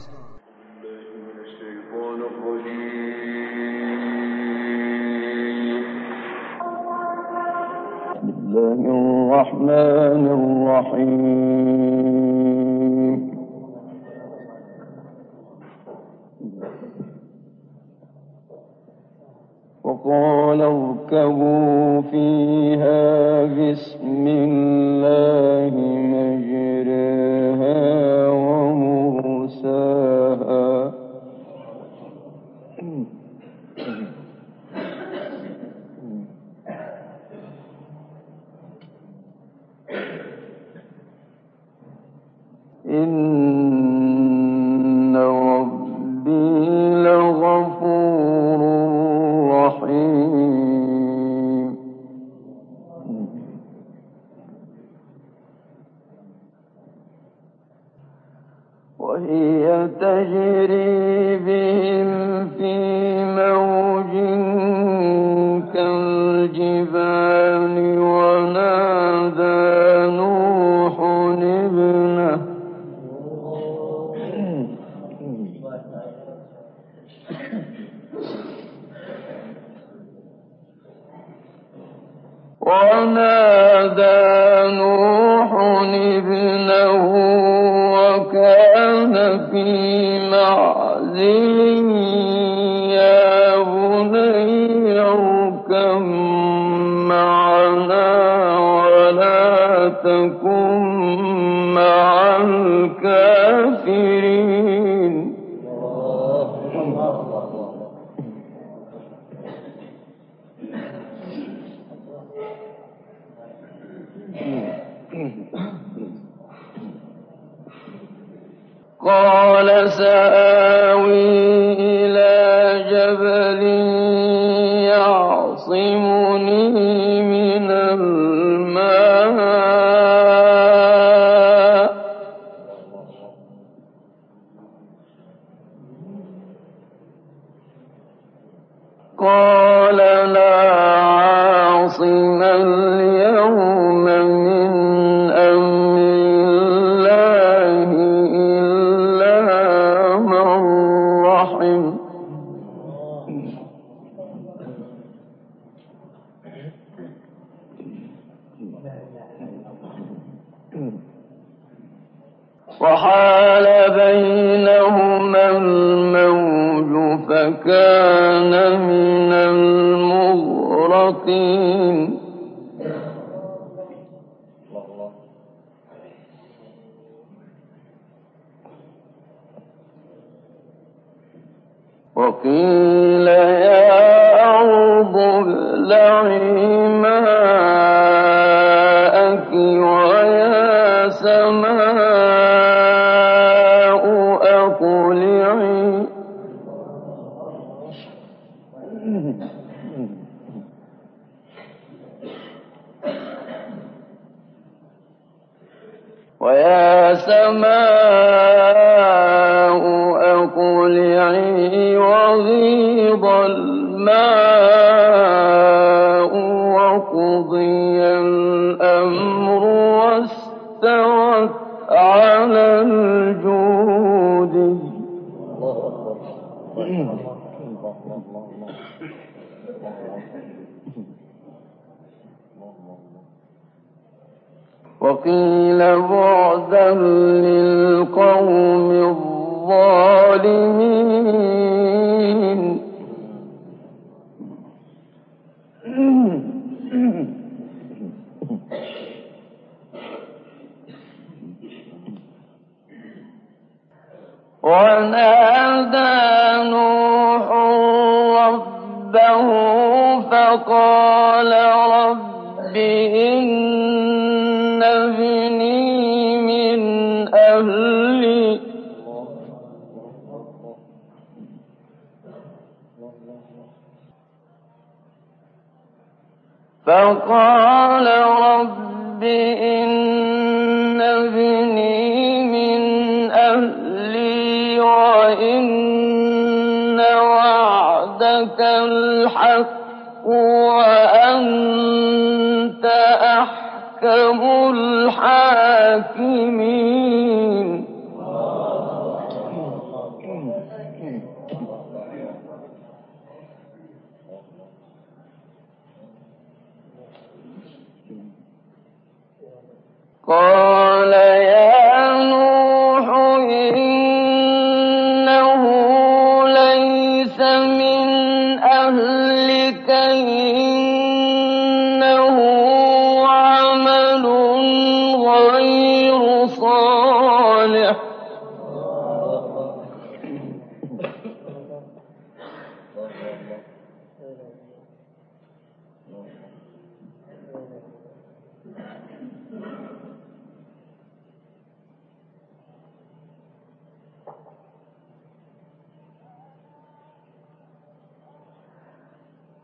الرحمن الرحيم. وقال اركبوا فيها بسم الله مجريها ومرساها إن ربي لغفور رحيم. وهي تجري بهم في موج كالجبال ونادى نوح ابنه وكان في معزل يا بني اركب معنا ولا تكن مع الكافرين. قال سآوي إلى جبل يعصمني من الماء قال لا عاصم اليوم من أمر الله إلا من رحم. وحال بينهما الموج فكان من المغرقين. وقيل يا أرض ابلعي ماءك ويا سماء أقلعي وغيض الماء وقضي الأمر واستوت على الجود. وقيل بعدا للقوم الظالمين. ونادى نوح ربه فقال رب إن ابني من أهلي فقال رب إن ابني من أهلي وإن وعدك الحق وأنت أحكم الحاكمين.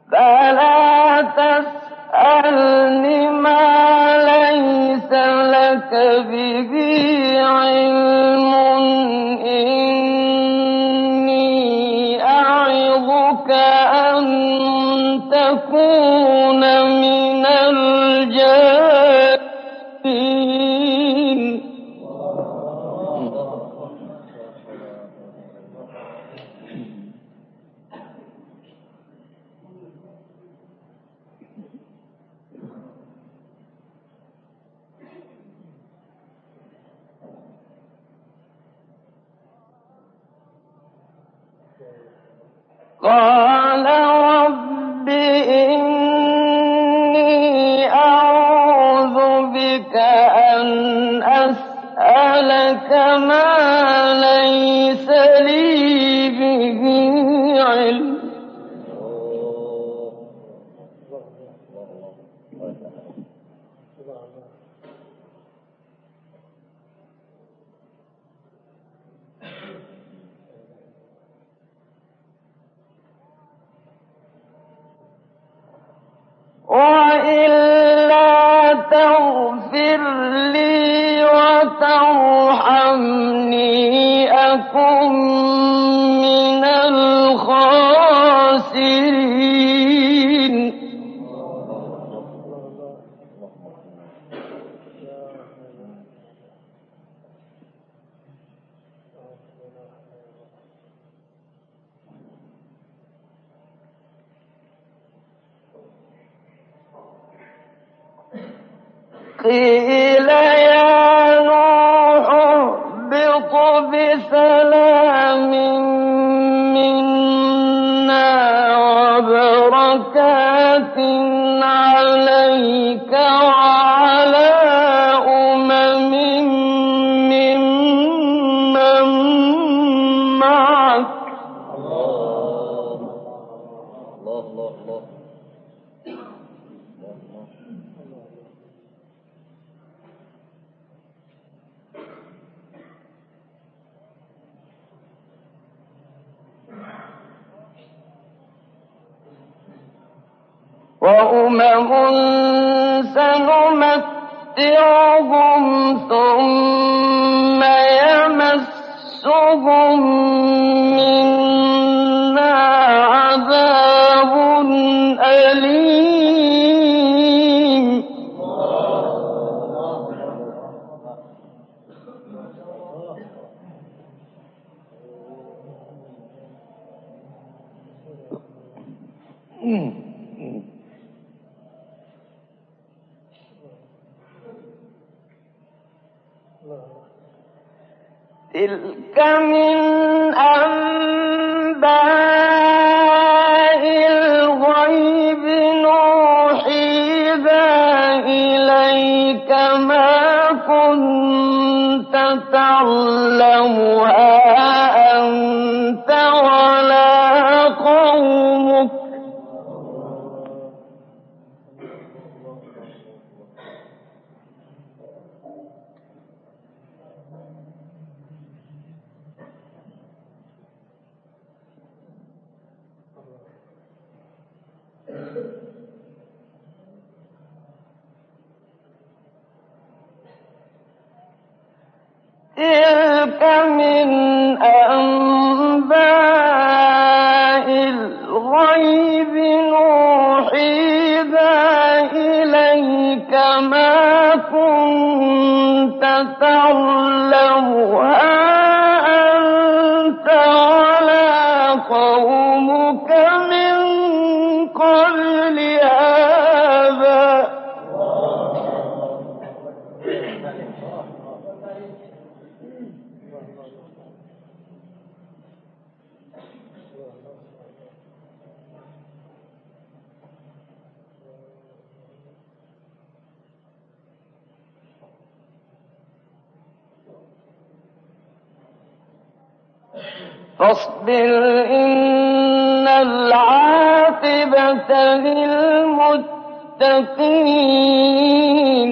فلا تسألني ما ليس لك به علم إني أعظك أن تكون من الجاهلين. قال رب إني أعوذ بك أن أسألك ما ليس لي به علم. وإلا تغفر لي وترحمني أكن من الخاسرين. قيل يا نوح اهبط بسلام منا وبركات عليك وعلى أمم ممن معك. وأمم سنمتعهم ثم يمسهم منا عذاب أليم. تلك من أنباء الغيب نوحيها إليك ما كنت تعلمها أنت ولا قومك. تلك من أنباء الغيب نوحيها إليك ما كنت تعلمها أنت ولا قومك من قبل هذا. فاصبر إن العاقبة للمتقين.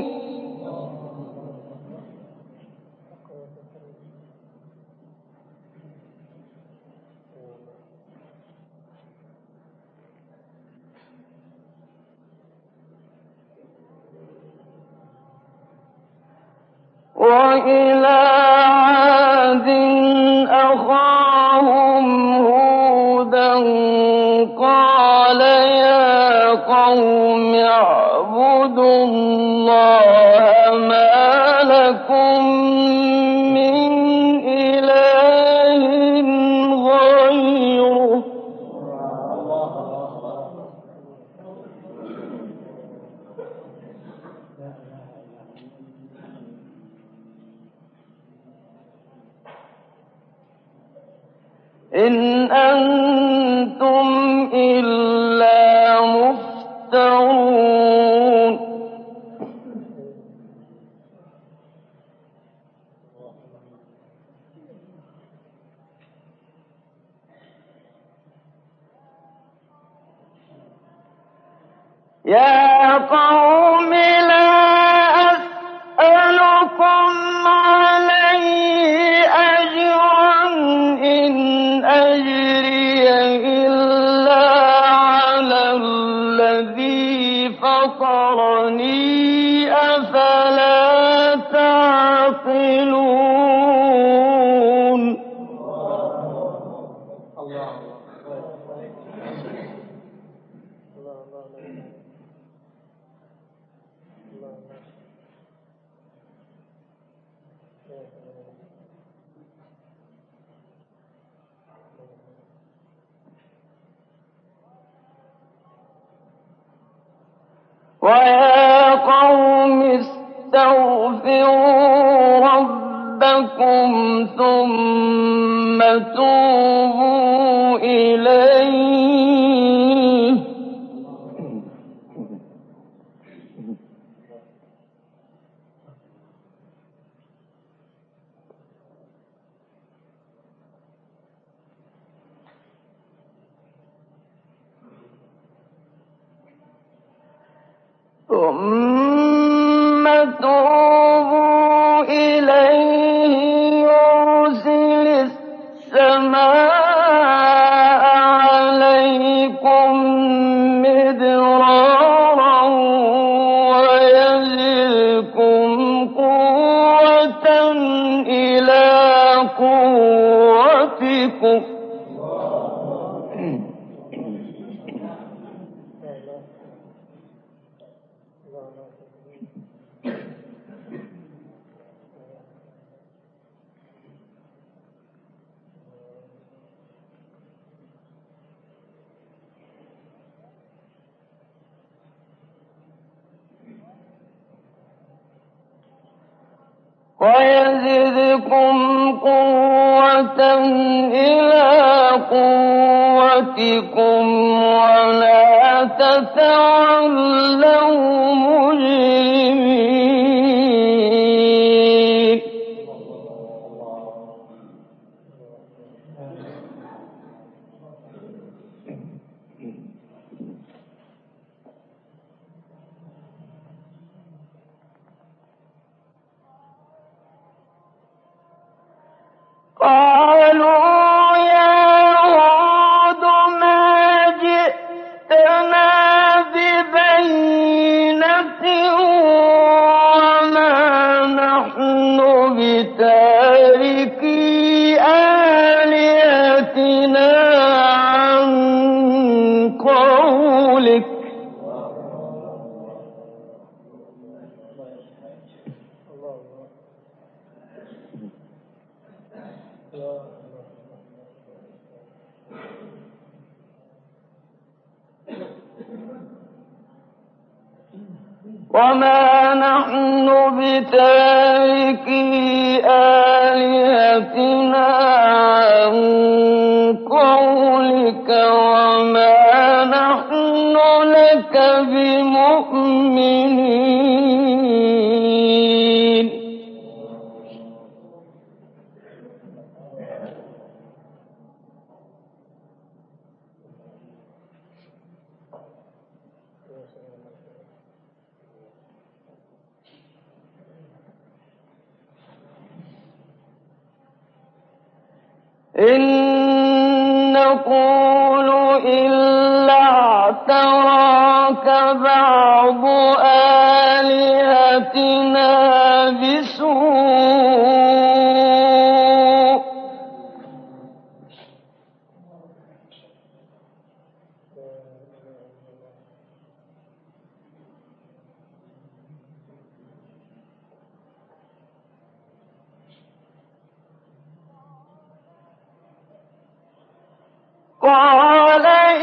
إلى عاد أخاهم هودا قال يا قوم اعبدوا الله ما لكم من إله غيره إن أنتم إلا مفترون يا قوم لا أسألكم عليه أجرا إن أجري إلا على الذي فطرني أفلا تعقلون ويا قوم استغفروا ربكم ثم توبوا إليه ثم توبوا إليه يرسل السماء عليكم مدرارا ويزدكم قوة إلى قوتكم إلى قوتكم ولا تتولوا مجرمين قالوا يا هود ما جئتنا ببينة وما نحن بتاركي آلهتنا عن قولك وما نحن بتاركي آلهتنا عن قولك وما نحن لك بمؤمنين إن نقول إلا اعتراك بعض آلهتنا بسوء قال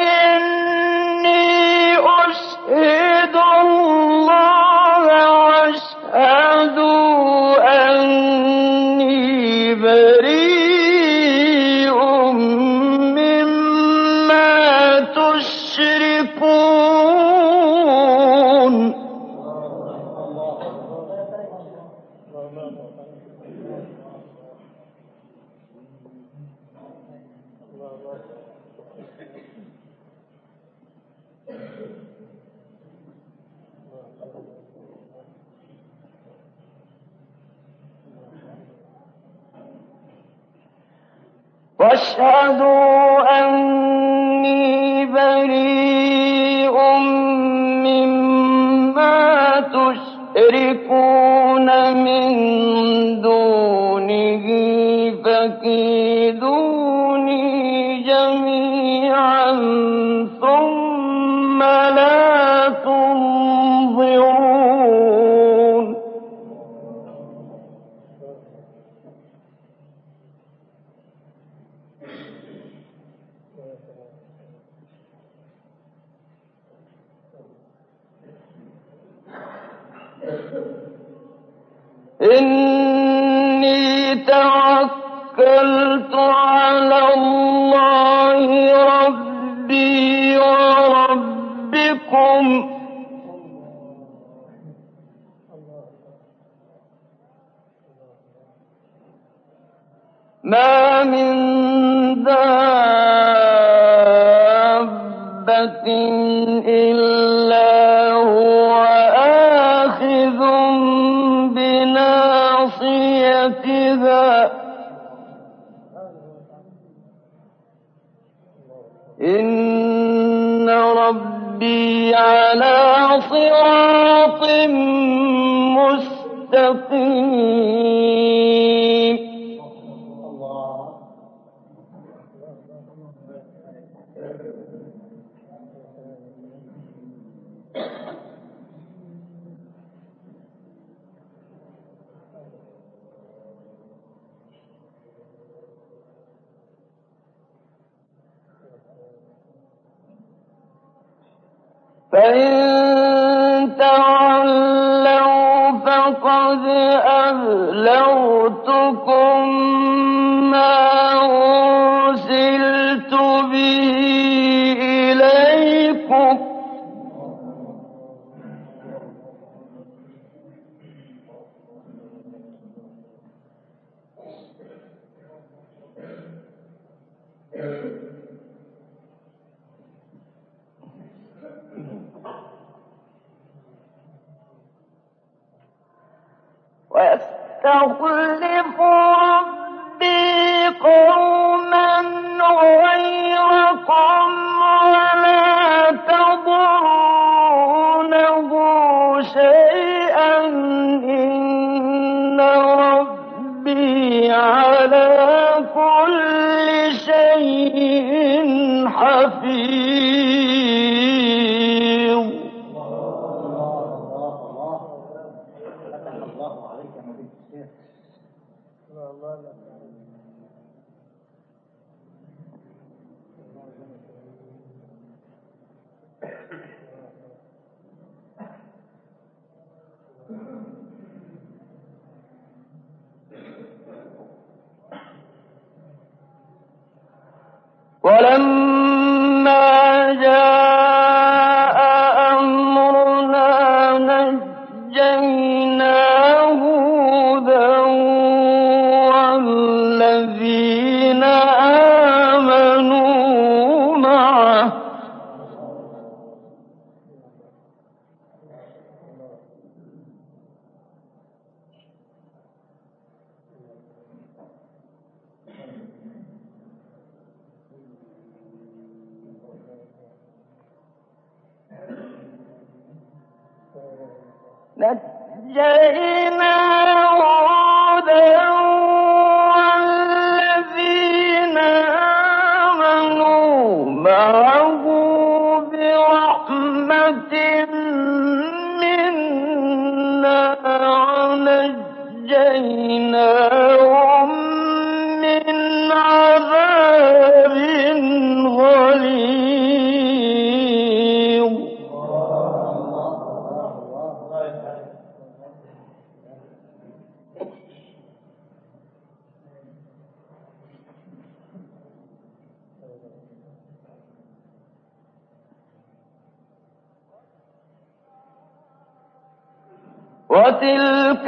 إني أشهد الله واشهدوا أني بريء مما تشركون. واشهدوا أني بريء مما تشركون من دونه فكيدوني جميعا ثم لا تنظرون. إني توكلت على الله ربي وربكم ما من دابة إلا هو آخذ بناصيتها إن ربي على صراط مستقيم. فإن تولوا فقد أبلغتكم ما أرسلت به إليكم ويستخلف ربي قوما غيركم ولا تضرونه شيئا إن ربي على كل شيء حفيظ. ولما جاء أمرنا نجينا هودا والذين آمنوا معه نجينا هودا والذين آمنوا معه برحمة منا ونجيناهم من عذاب غليظ. وتلك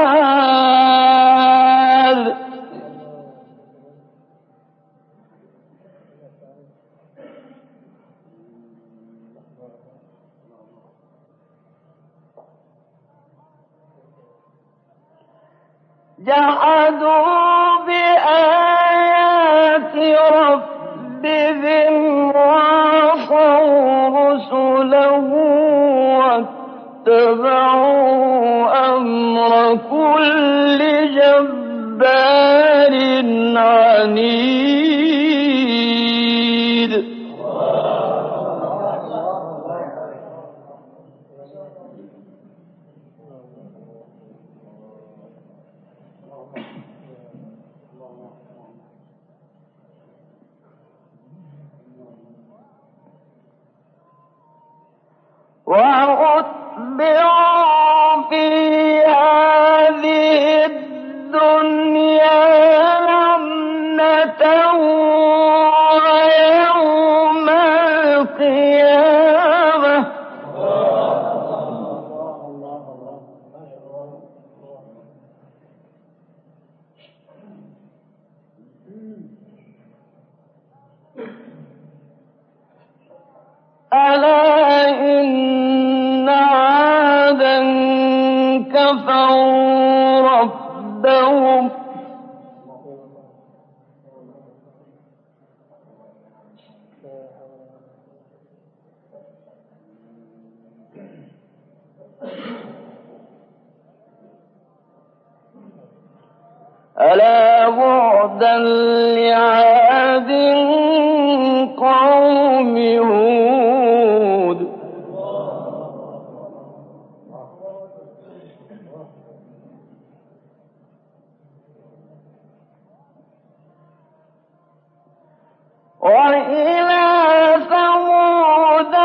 عاد جحدوا بآيات ربهم وعصوا رسله واتبعوا أمر كل جبار عنيد. وأتبعوا في هذه الدنيا لعنة ويوم القيامة ألا إن عادا كفروا ربهم ألا بعدا لعاد قوم هود وإلى ثمود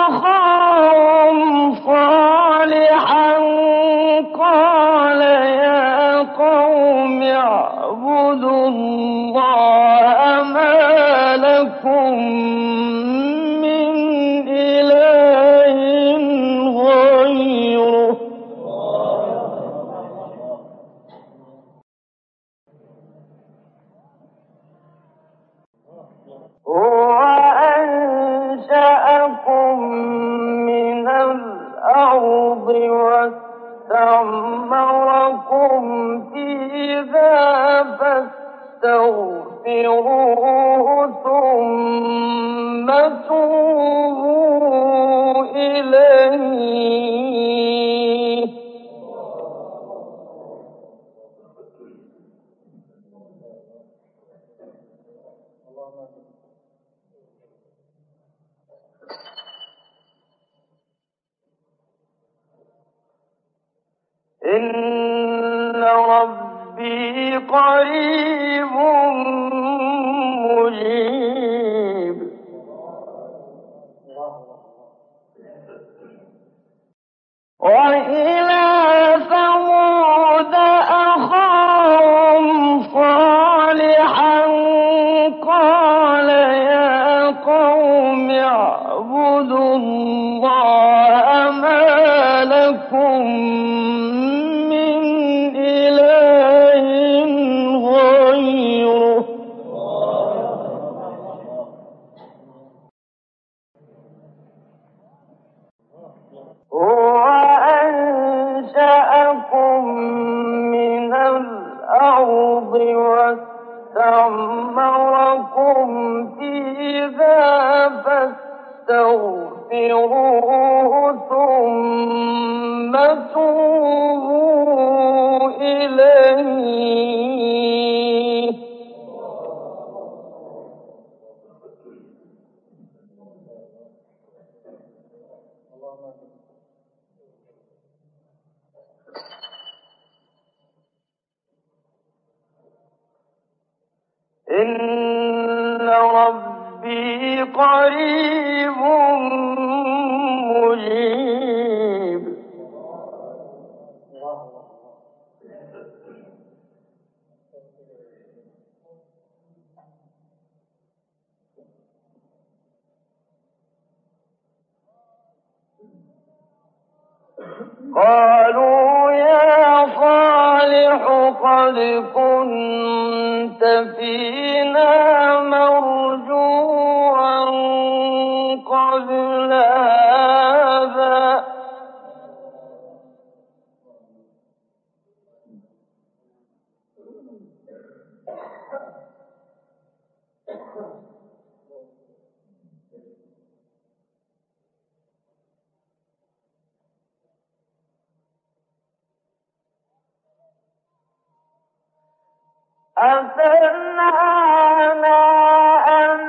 أخاهم صالحا قال يا قوم اعبدوا الله ما لكم من إله غيره هو أنشأكم من الأرض واستعمركم فيها فاستغفروه ثم توبوا إليه إن ربي قريب مجيب وإلى ثمود أخاهم صالحا قال يا قوم اعبدوا الله ما لكم من إله غيره هو أنشأكم من الأرض واستعمركم فيها فاستغفروه ثم توبوا إليه إن ربي قريب مجيب قالوا صالح قد كنت فينا مرجوا قبل هذا أتنهانا أن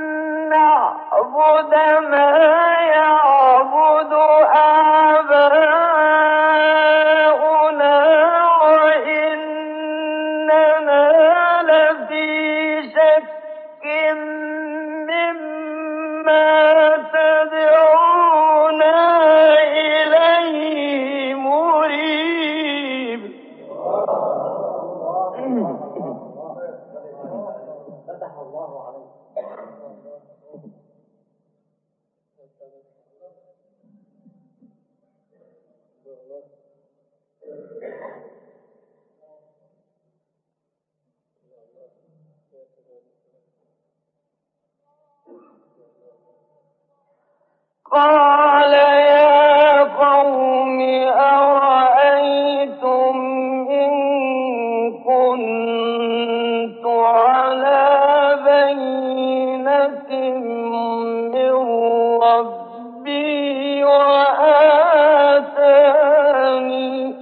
نعبد ما يعبد آباؤنا وإننا لفي شك مما تدعونا إليه مريب. فتح الله عليك. قال يا قوم أرأيتم إن كنت على بينة من ربي وآتاني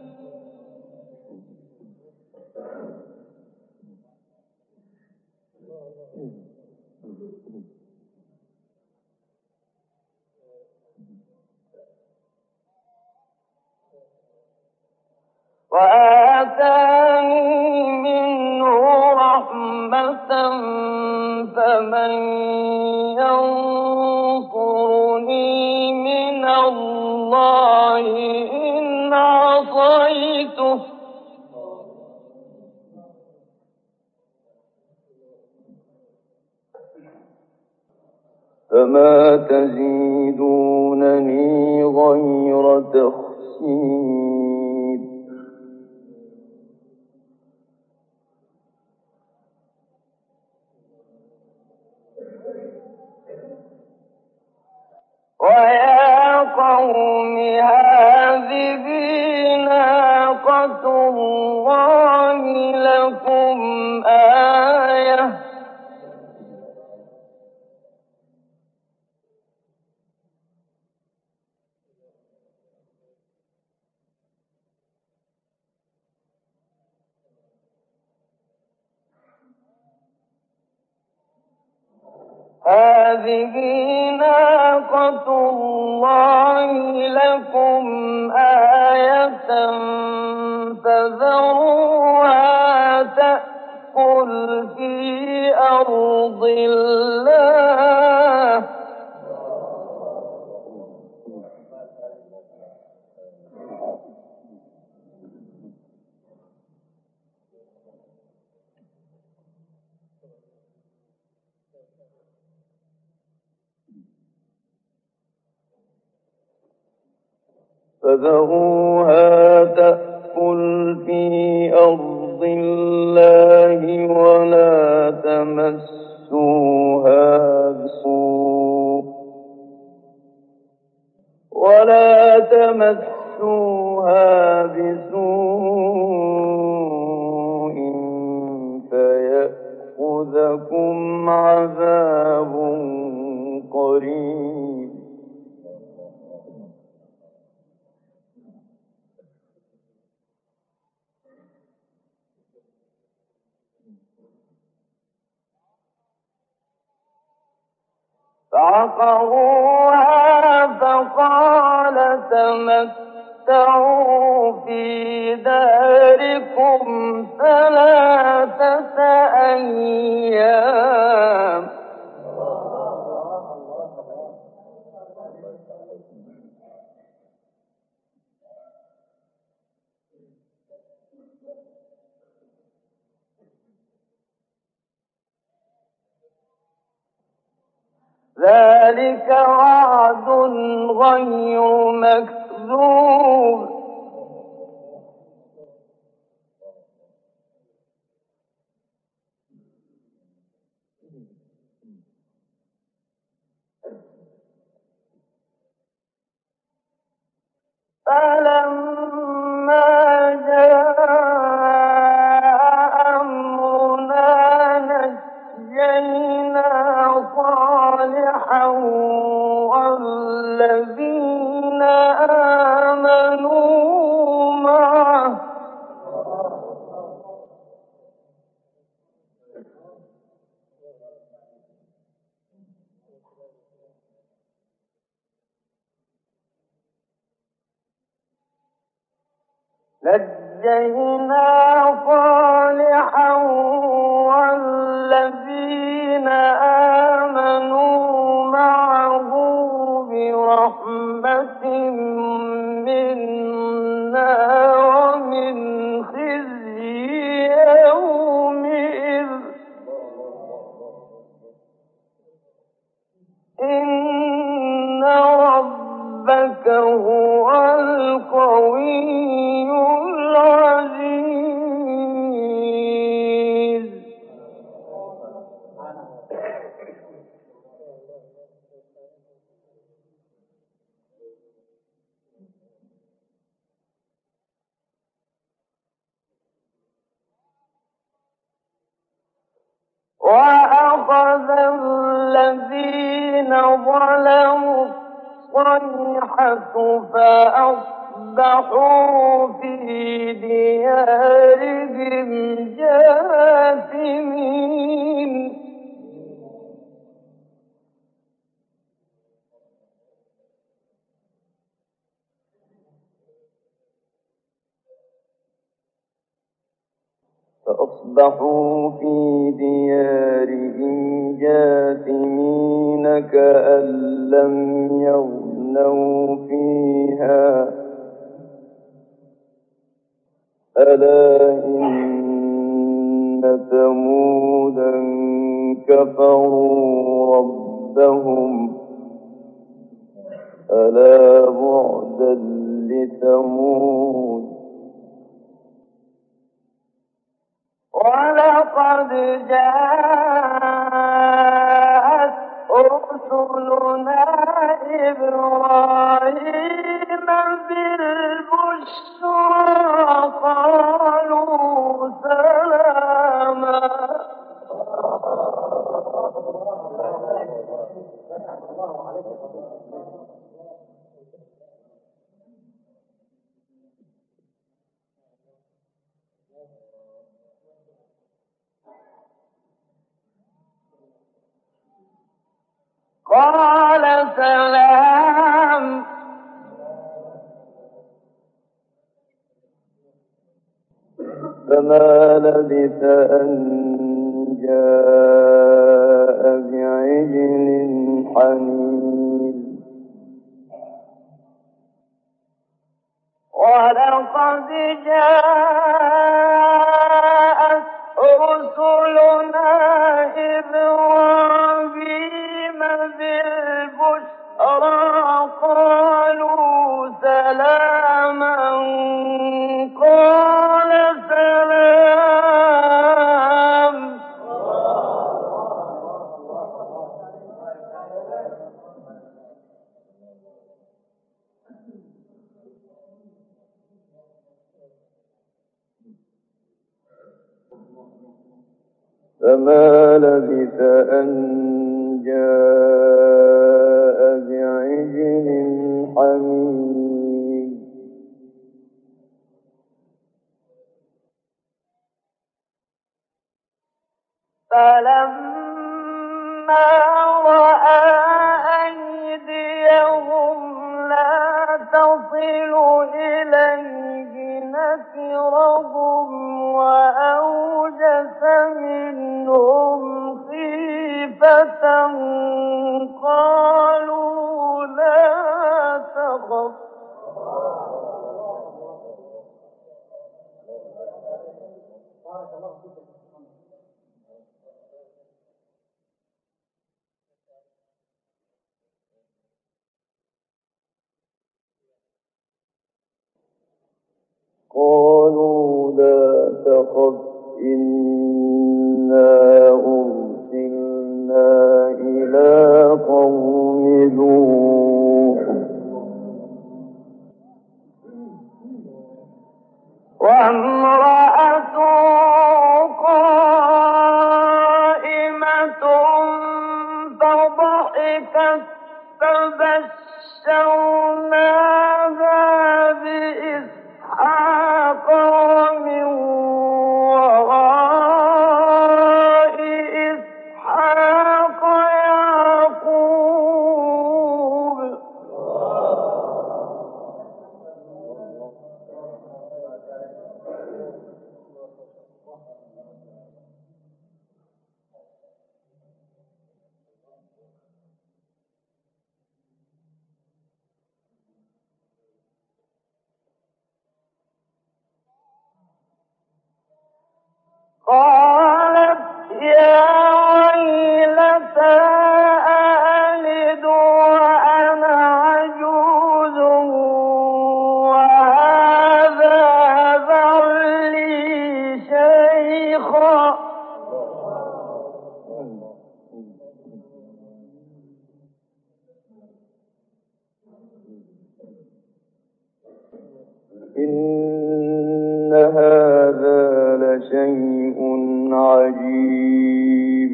منه رحمة فمن ينصرني من الله إن عصيته فما تزيدونني غير تخسير. ويا قوم هذه ناقة الله لكم آية هذه ناقة الله لكم آية فذروها تأكل في أرض الله فذروها تأكل في أرض الله ولا تمسوها بسوء فيأخذكم عذاب قريب. فعقروها فقال تمتعوا في داركم 3 أيام ذلك وعد غير مكذوب. فلما جاء أمرنا نجينا صالحا والذين آمنوا معه والذين آمنوا معه برحمة منا ومن خزي يومئذ إن ربك هو القوي العزيز. وأخذ الذين ظلموا الصيحة فأصبحوا في ديارهم جاثمين. فأصبحوا في ديارهم جاثمين كأن لم يغنوا فيها ألا إن ثمودا كفروا ربهم ألا بعدا لثمود. ولقد جاءت رسلنا إبراهيم بالبشرى قالوا سلاما قال سلام فما لبث أن جاء بعجل حنيذ. ولقد جاءت رسلنا إبراهيم بالبشرى قالوا سلاما قال سلام فما لبث أن جاء بعجل حنيذ. فلما رأى أيديهم لا تصل إليه نكرهم وأوجس منهم خيفة قالوا لا تخف قالوا لا تخف إنا أرسلنا فبشرناها بإسحاق ومن وراء إسحاق يعقوب. قالت يا ويلتى أألد وأنا عجوز وهذا بعلي شيخا. إن هذا لشيء عجيب.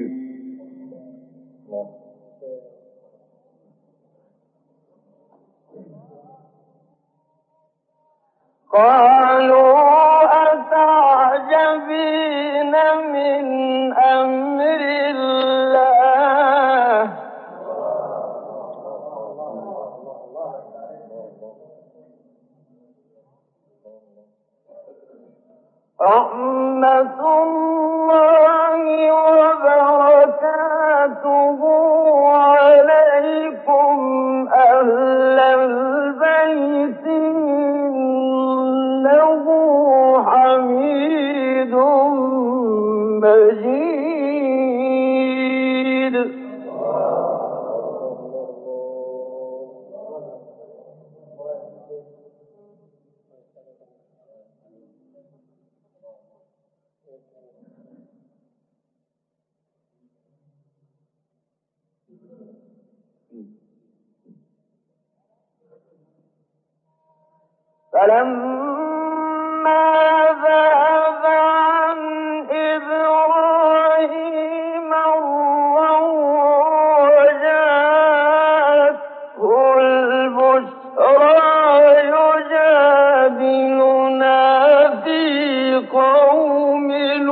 قالوا أتعجبين من أمر الله رحمة الله وبركاته عليكم أهل البيت إنه حميد مجيد. فلما ذهب عن إبراهيم الروع وجاءته البشرى يجادلنا في قوم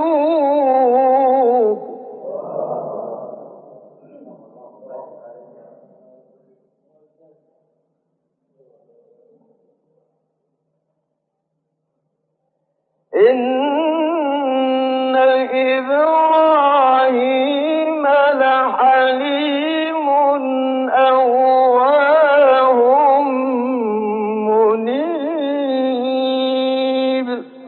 لوط. إن إبراهيم لحليم أواه منيب.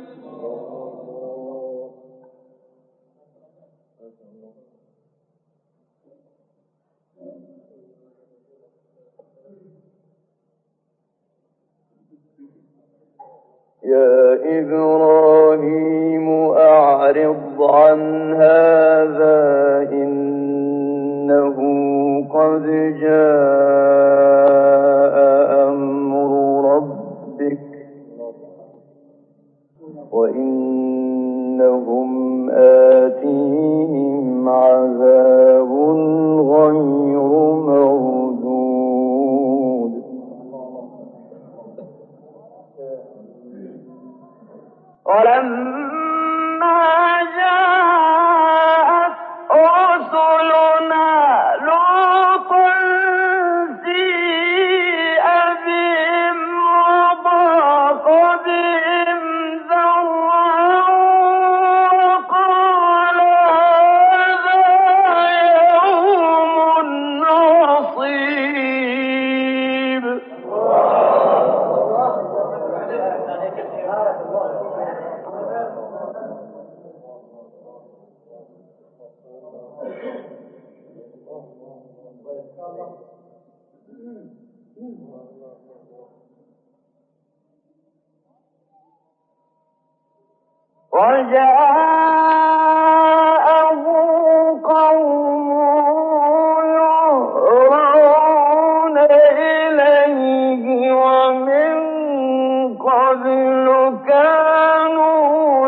يا إبراهيم أعرض عن هذا إنه قد جاء أمر ربك وإنهم آتيهم عذاب غير مردود. ولما جاءت رسلنا لوطا سيء بهم وضاق بهم ذرعا وقال هذا يوم عصيب. وجاءه قومه يهرعون إليه ومن قبل كانوا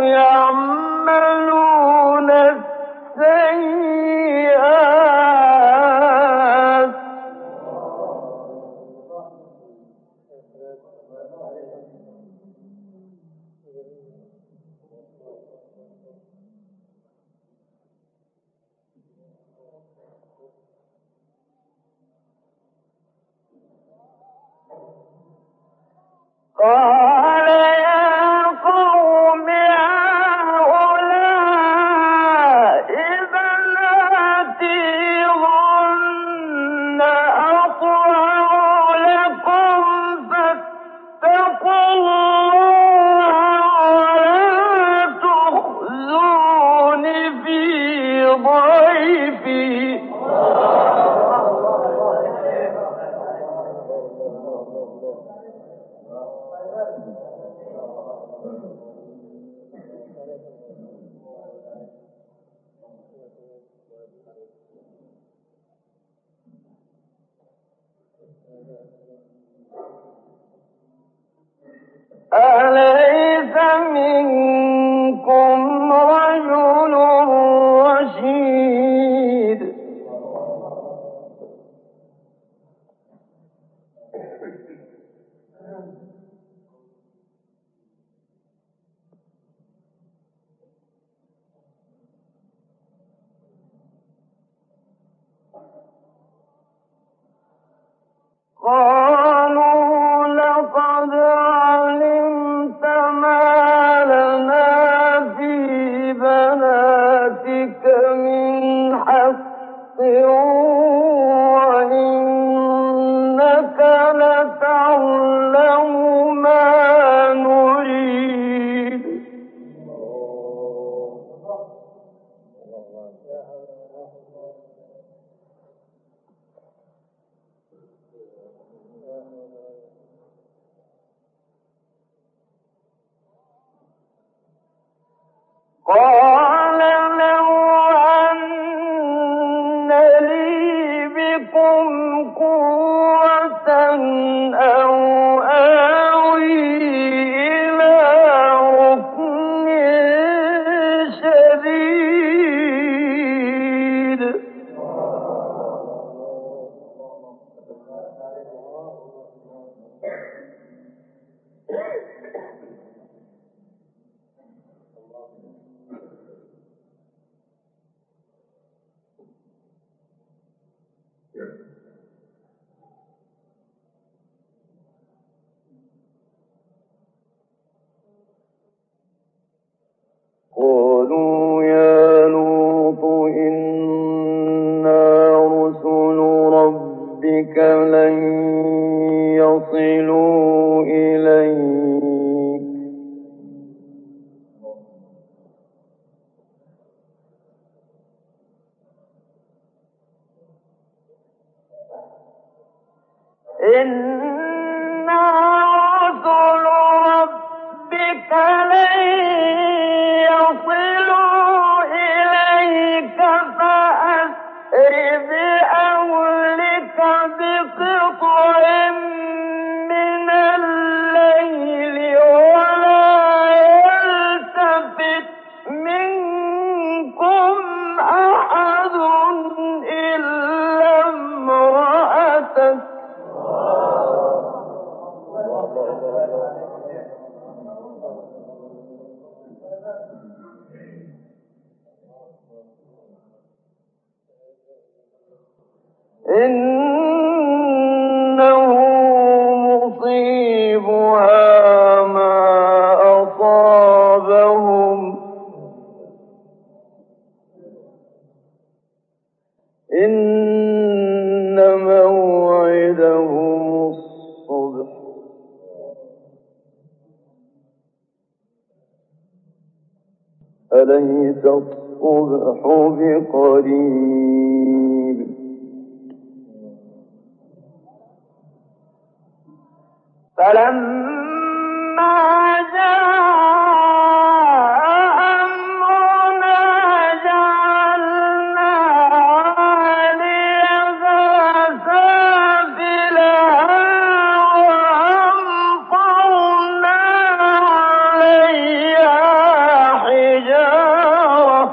يعملون السيئات قال يا قوم هؤلاء بناتي هن أطهر لكم فاتقوا الله ولا تخزون في ضيفي. أليس منكم رجل رشيد؟ قالوا لقد علمت ما لنا في بناتك من حق وإنك لتعلم ما نريد. قال لو أن لي بكم قوة أو آوي إلى ركن شديد. قالوا يا لوط إنا رسل ربك لن يصلوا إليك إنا رسل ربك لن يصلوا إليك فأسر بأهلك بقطع من الليل ولا يلتفت منكم أحد إلا امرأتك إنه مصيبها ما أصابهم إن موعدهم الصبح أليس الصبح بقريب فلما جاء أمرنا جعلنا عاليها سافلها وأمطرنا عليها حجارة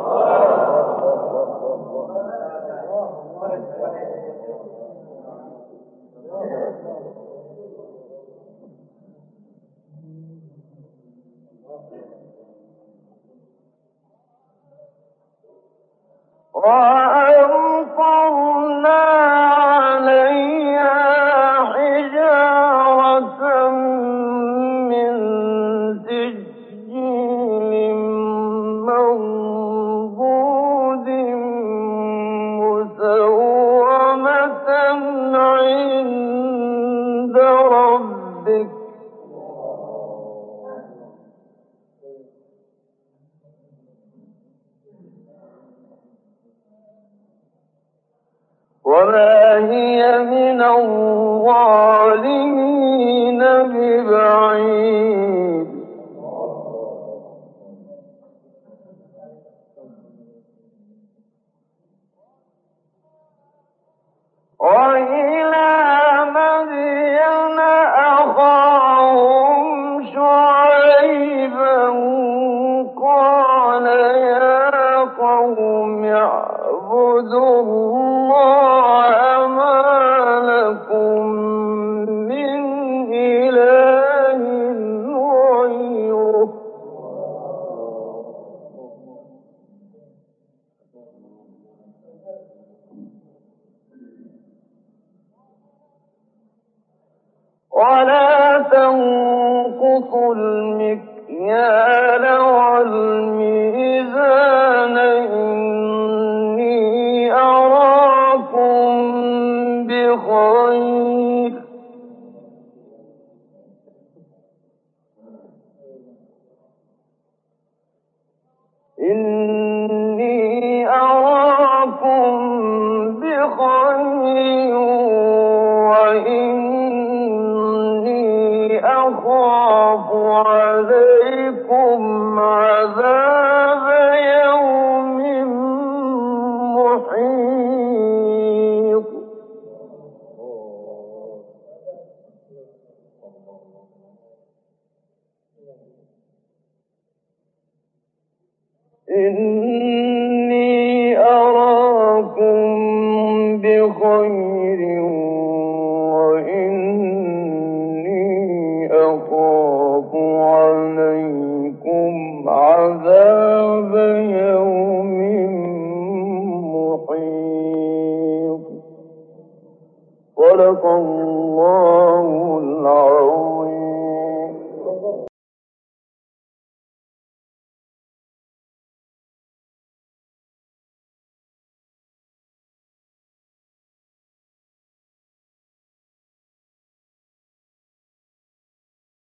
وأمطرنا عليها حجارة وما هي من الظالمين ببعيد وإلى مدين أخاهم شعيبا قال يا قوم اعبدوا الله ما لكم من إله غيره ولا تنقصوا المكيال والميزان إني أراكم بخير وإني أخاف عليكم عذاب يوم محيط إني أراكم بخير وإني أخاف عليكم عذاب يوم محيط صدق الله